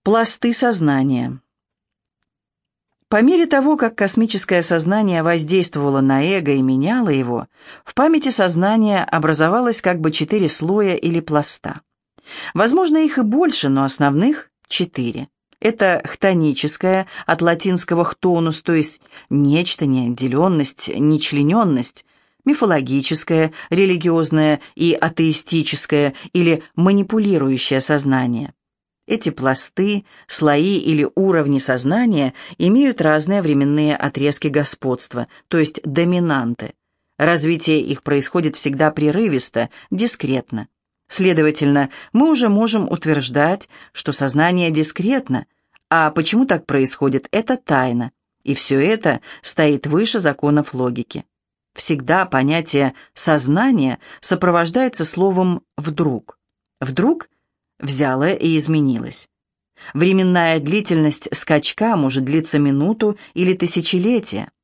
Пласты сознания. По мере того, как космическое сознание воздействовало на эго и меняло его, в памяти сознания образовалось как бы 4 слоя или пласта. Возможно, их и больше, но основных 4. Это хтоническое, от латинского «хтонус», то есть нечто, неотделенность, нечлененность, мифологическое, религиозное и атеистическое или манипулирующее сознание. Эти пласты, слои или уровни сознания имеют разные временные отрезки господства, то есть доминанты. Развитие их происходит всегда прерывисто, дискретно. Следовательно, мы уже можем утверждать, что сознание дискретно, а почему так происходит, это тайна, и все это стоит выше законов логики. Всегда понятие «сознание» сопровождается словом «вдруг». Вдруг взяло и изменилось. Временная длительность скачка может длиться минуту или тысячелетия.